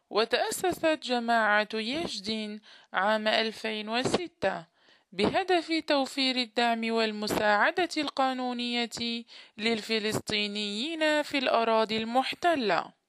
وتأسست جماعة يجدين عام 2006 بهدف توفير الدعم والمساعدة القانونية للفلسطينيين في الأراضي المحتلة.